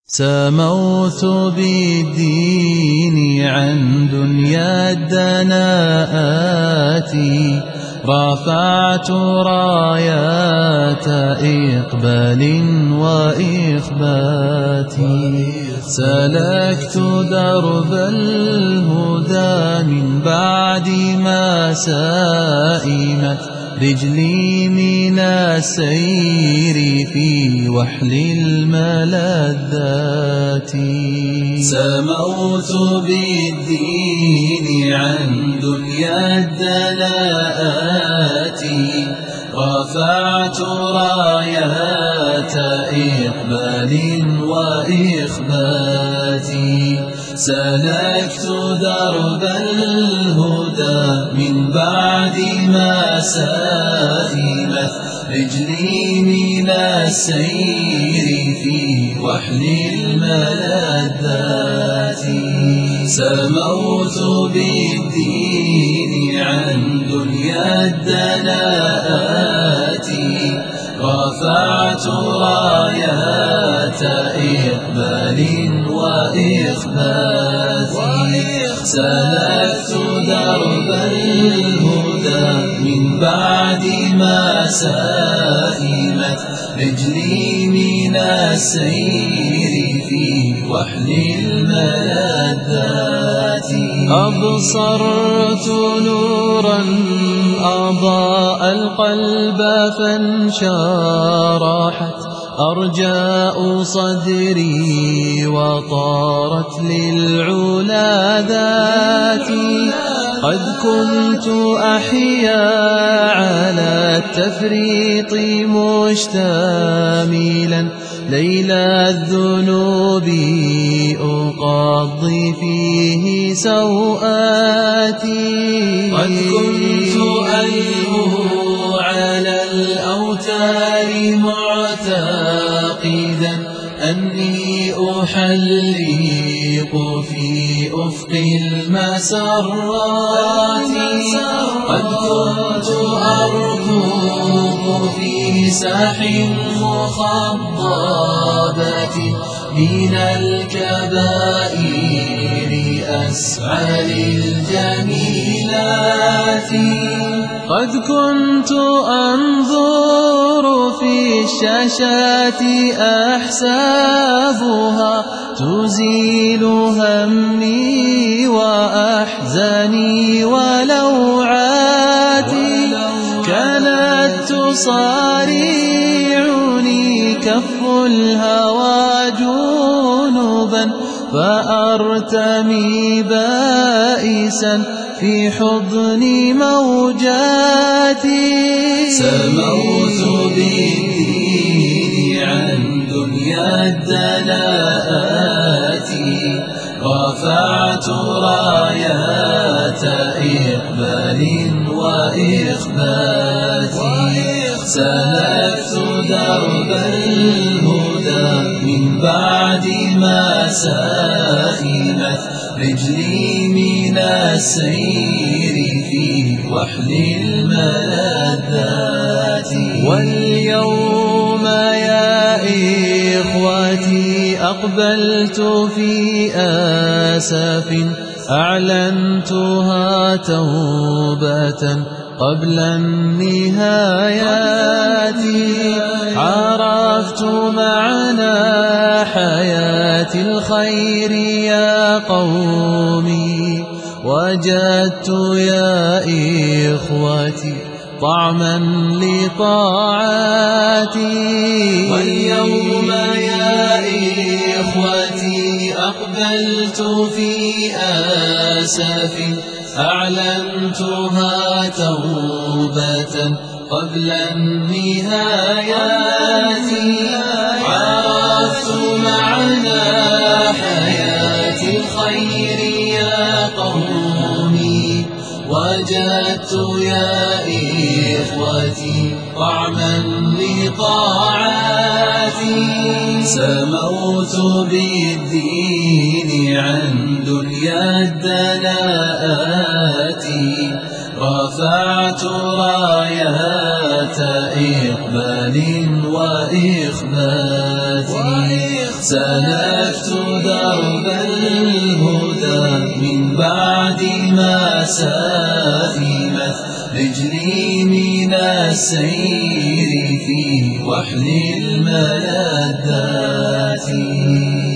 سموت بالدين عن دنيا الدناءات، رفعت رايات إقبال وإخبات، سلكت درب الهدى من بعد ما سائمت رجلي من السير في وحل الملذات. سموت بالدين عن دنيا الدناءات، رفعت رايات إقبال وإخبات، سلكت درب الهدى من بعد ما سائمت رجلي من السير في وحل الملذات. سموت بالدين عن دنيا الدناءات، رفعت رايات إقبال وإخبات، سلكت درب الهدى من بعد ما سائمت رجلي من السير في وحل الملذات. أبصرت نورا أضاء القلب فانشرحت أرجاء صدري وطارت للعلا ذاتي. قد كنت أحيا على التفريط مشتملا ليل الذنوب أقضي فيه سوآتي. قد كنت ألهو على الأوتار معتقدا أني أحلق في أفق المسرات. قد كنت أركض في ساح مخضبة من الكبائر أسعى للجميلات. قد كنت أنظر في الشاشات أحسابها تزيل همي وأحزاني ولوعاتي. كانت تصارعني كف الهوى جنوبا فأرتمي بائسا في حضن موجاتي. سموت بالدين عن دنيا الدناءات، رفعت رايات إقبال وإخبات، سلكت درب الهدى من بعد ما سائمت رجلي من السير في وحل الملذات. واليوم يا إخوتي أقبلت في آسف أعلنتها توبة قبل النهايات. عرفت معنى حياة الخير يا قومي، وجدت يا إخوتي طعما لطاعاتي. واليوم يا إخوتي أقبلت في آسف أعلنتها توبة قبل النهايات. عرفت معنى حياة الخير يا قومي، وجدت يا إخوتي طعما لطاعاتي. سموت بالدين عن دنيا الدناءات، رفعت رايات إقبال وإخبات، سلكت درب الهدى من بعد ما سئمت رجلي من السير في وحل الملذات.